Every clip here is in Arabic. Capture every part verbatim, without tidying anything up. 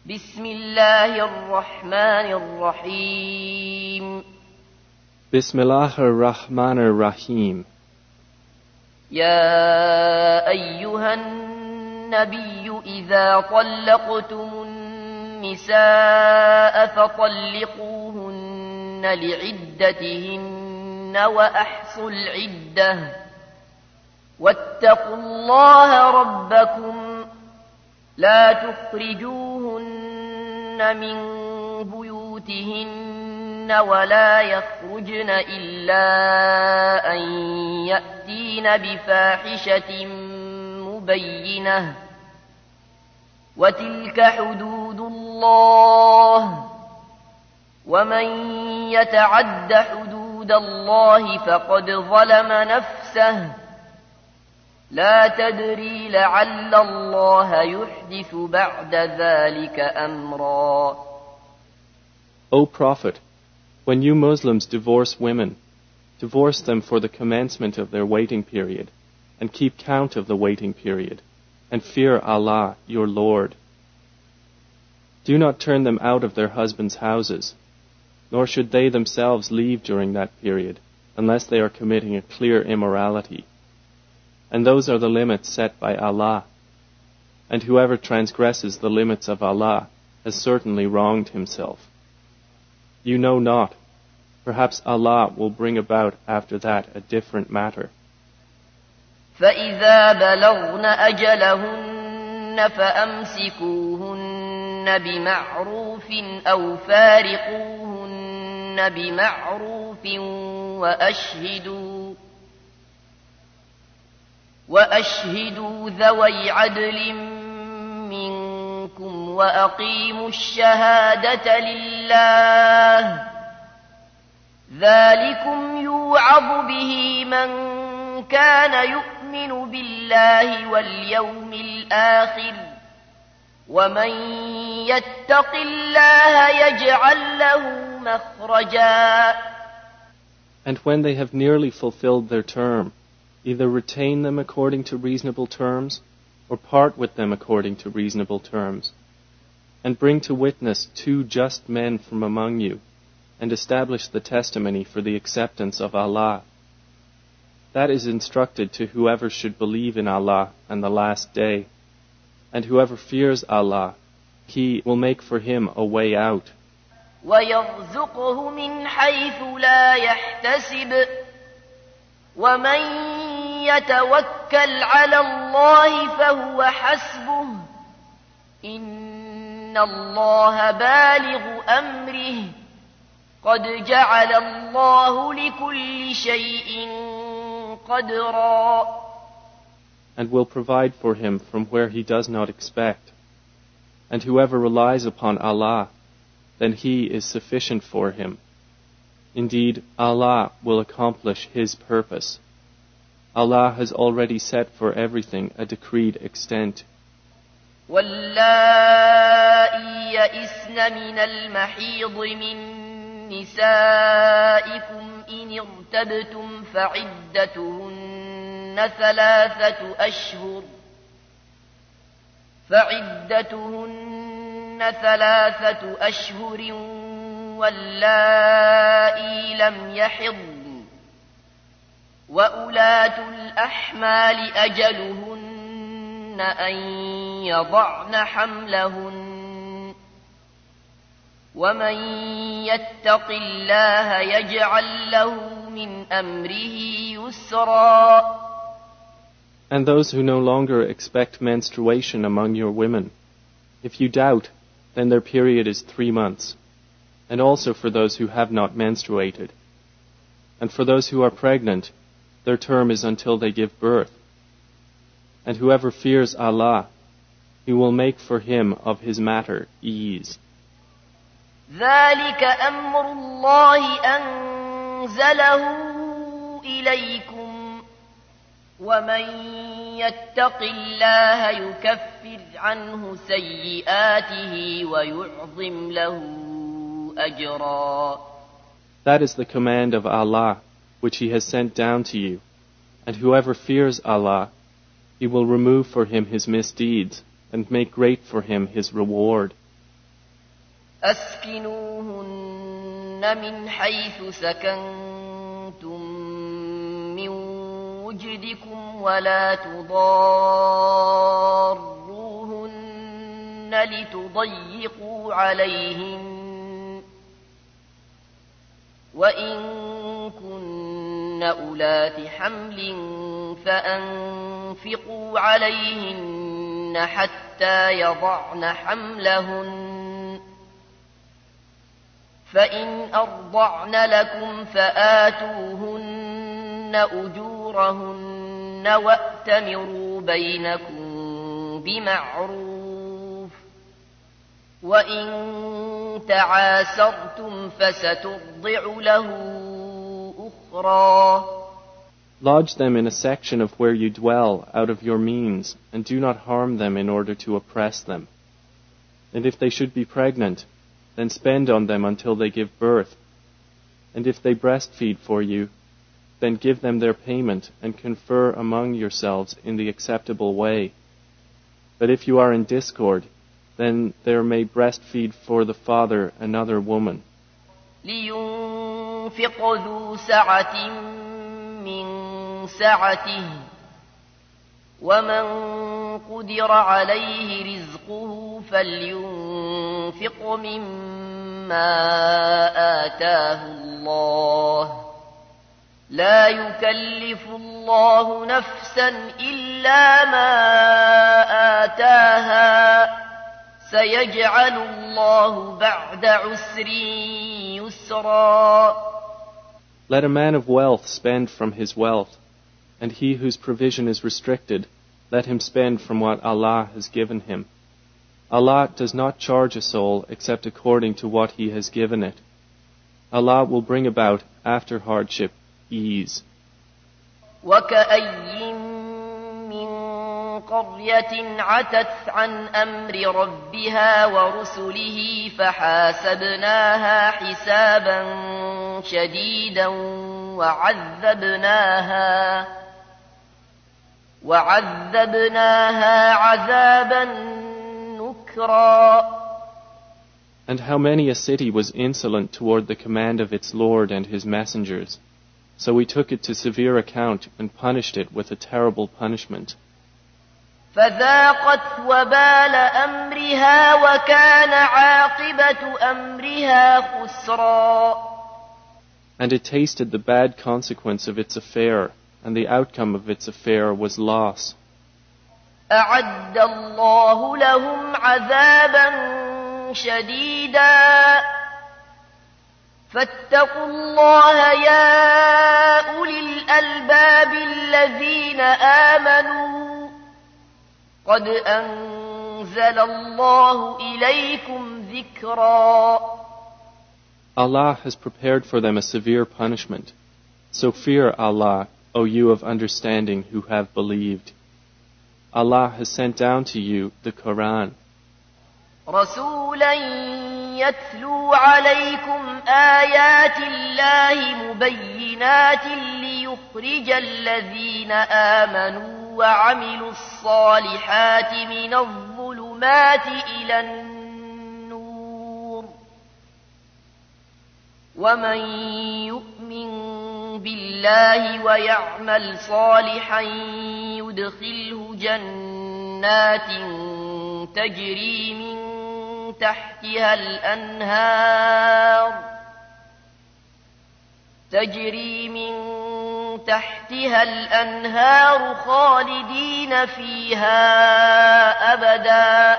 بسم الله الرحمن الرحيم بسم الله الرحمن الرحيم يا أيها النبي إذا طلقتم النساء فطلقوهن لعدتهن وأحصوا العدة واتقوا الله ربكم لا تخرجوهن من بيوتهن ولا يخرجن إلا أن يأتين بفاحشة مبينة وتلك حدود الله ومن يتعد حدود الله فقد ظلم نفسه لا تدري لعل الله يحدث بعد ذلك أمرا. O Prophet, when you Muslims divorce women, divorce them for the commencement of their waiting period, and keep count of the waiting period, and fear Allah, your Lord. Do not turn them out of their husbands' houses, nor should they themselves leave during that period, unless they are committing a clear immorality. And those are the limits set by Allah. And whoever transgresses the limits of Allah has certainly wronged himself. You know not. Perhaps Allah will bring about after that a different matter. فَإِذَا بَلَغْنَ أَجَلَهُنَّ فَأَمْسِكُوهُنَّ بِمَعْرُوفٍ أَوْ فَارِقُوهُنَّ بِمَعْرُوفٍ وَأَشْهِدُوا وأشهدوا ذوي عدل منكم وأقيموا الشهادة لله ذلكم يوعظ به من كان يؤمن بالله واليوم الآخر ومن يتق الله يجعل له مخرجا. And when they have nearly fulfilled their term, either retain them according to reasonable terms, or part with them according to reasonable terms, and bring to witness two just men from among you, and establish the testimony for the acceptance of Allah. That is instructed to whoever should believe in Allah and the last day, and whoever fears Allah, He will make for him a way out. وَيَرْزُقْهُ مِنْ حَيْثُ لَا يَحْتَسِبُ وَمَنْ يَتَوَكَّلْ عَلَى اللَّهِ فَهُوَ حَسْبُهُ إِنَّ اللَّهَ بَالِغُ أَمْرِهِ قَدْ جَعَلَ اللَّهُ لِكُلِّ شَيْءٍ قَدْرًا. And will provide for him from where he does not expect. And whoever relies upon Allah, then He is sufficient for him. Indeed, Allah will accomplish His purpose. Allah has already set for everything a decreed extent. وَاللَّائِي يَئِسْنَ مِنَ الْمَحِيضِ مِن نِّسَائِكُمْ إِنِ ارْتَبْتُمْ فَعِدَّتُهُنَّ ثَلَاثَةُ أَشْهُرٍ فَعِدَّتُهُنَّ ثَلَاثَةُ أَشْهُرٍ واللائي لم يحضن وأولاة الأحمال أجلهن أن يضعن حملهن ومن يتق الله يجعل له من أمره يسرا. And those who no longer expect menstruation among your women, if you doubt, then their period is three months. And also for those who have not menstruated. And for those who are pregnant, their term is until they give birth. And whoever fears Allah, He will make for him of his matter ease. ذَلِكَ أَمْرُ اللَّهِ أَنزَلَهُ إِلَيْكُمْ وَمَنْ يَتَّقِ اللَّهَ يُكَفِّرْ عَنْهُ سَيِّئَاتِهِ وَيُعْظِمْ لَهُ أَجْرًا. That is the command of Allah, which He has sent down to you. And whoever fears Allah, He will remove for him his misdeeds, and make great for him his reward. أسكنوهن من حيث سكنتم من وجدكم ولا تضاروهن لتضيقوا عليهن وإن كن أولات حمل فأنفقوا عليهن حتى يضعن حملهن فإن أرضعن لكم فآتوهن أجورهن وأتمروا بينكم بمعروف وإن تعاسرتم فسترضع له أخرى. Lodge them in a section of where you dwell out of your means, and do not harm them in order to oppress them. And if they should be pregnant, then spend on them until they give birth. And if they breastfeed for you, then give them their payment and confer among yourselves in the acceptable way. But if you are in discord, then there may breastfeed for the father another woman. لينفق ذو سعة من سعته ومن قدر عليه رزقه فلينفق مما آتاه الله لا يكلف الله نفسا إلا ما آتاها سيجعل الله بعد عسر يسرا. Let a man of wealth spend from his wealth, and he whose provision is restricted, let him spend from what Allah has given him. Allah does not charge a soul except according to what He has given it. Allah will bring about, after hardship, ease. وَكَأَيٍّ مِّن قَرْيَةٍ عَتَتْ عَنْ أَمْرِ رَبِّهَا وَرُسُلِهِ فَحَاسَبْنَاهَا حِسَابًا شَدِيدًا وَعَذَّبْنَاهَا وَعَذَّبْنَاهَا عَذَابًا نُكْرًا. And how many a city was insolent toward the command of its Lord and His messengers. So we took it to severe account and punished it with a terrible punishment. فذاقت وبال أمرها وكان عاقبة أمرها خسرا. And it tasted the bad consequence of its affair, and the outcome of its affair was loss. أعد الله لهم عذابا شديدا فاتقوا الله يا أولي الألباب الذين آمنوا قد أنزل الله إليكم ذكرا. Allah has prepared for them a severe punishment. So fear Allah, O you of understanding who have believed. Allah has sent down to you the Quran. رسولا يتلو عليكم آيات الله مبينات ليخرج الذين آمنوا وعملوا الصالحات من الظلمات إلى النور ومن يؤمن بالله ويعمل صالحا يدخله جنات تجري من تحتها الأنهار تجري من تحتها الأنهار خالدين فيها أبدا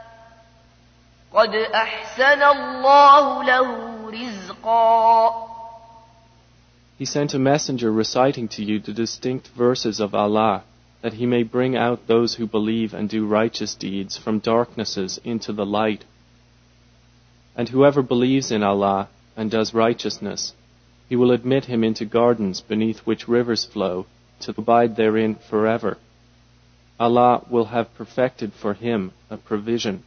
قد أحسن الله له رزقا. He sent a messenger reciting to you the distinct verses of Allah, that He may bring out those who believe and do righteous deeds from darknesses into the light. And whoever believes in Allah and does righteousness, He will admit him into gardens beneath which rivers flow, to abide therein forever. Allah will have perfected for him a provision.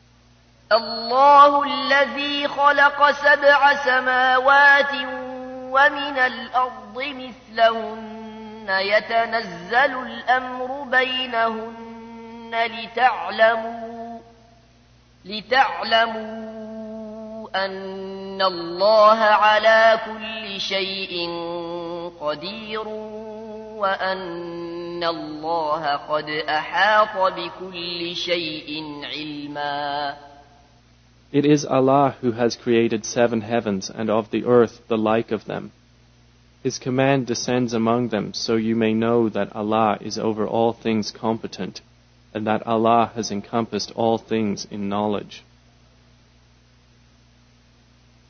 الله الذي خلق سبع سماوات ومن الأرض مثلهن يتنزل الأمر بينهن لتعلموا لتعلموا أن الله على كل شيء قدير وأن الله قد أحاط بكل شيء علما. It is Allah who has created seven heavens and of the earth the like of them. His command descends among them so you may know that Allah is over all things competent and that Allah has encompassed all things in knowledge.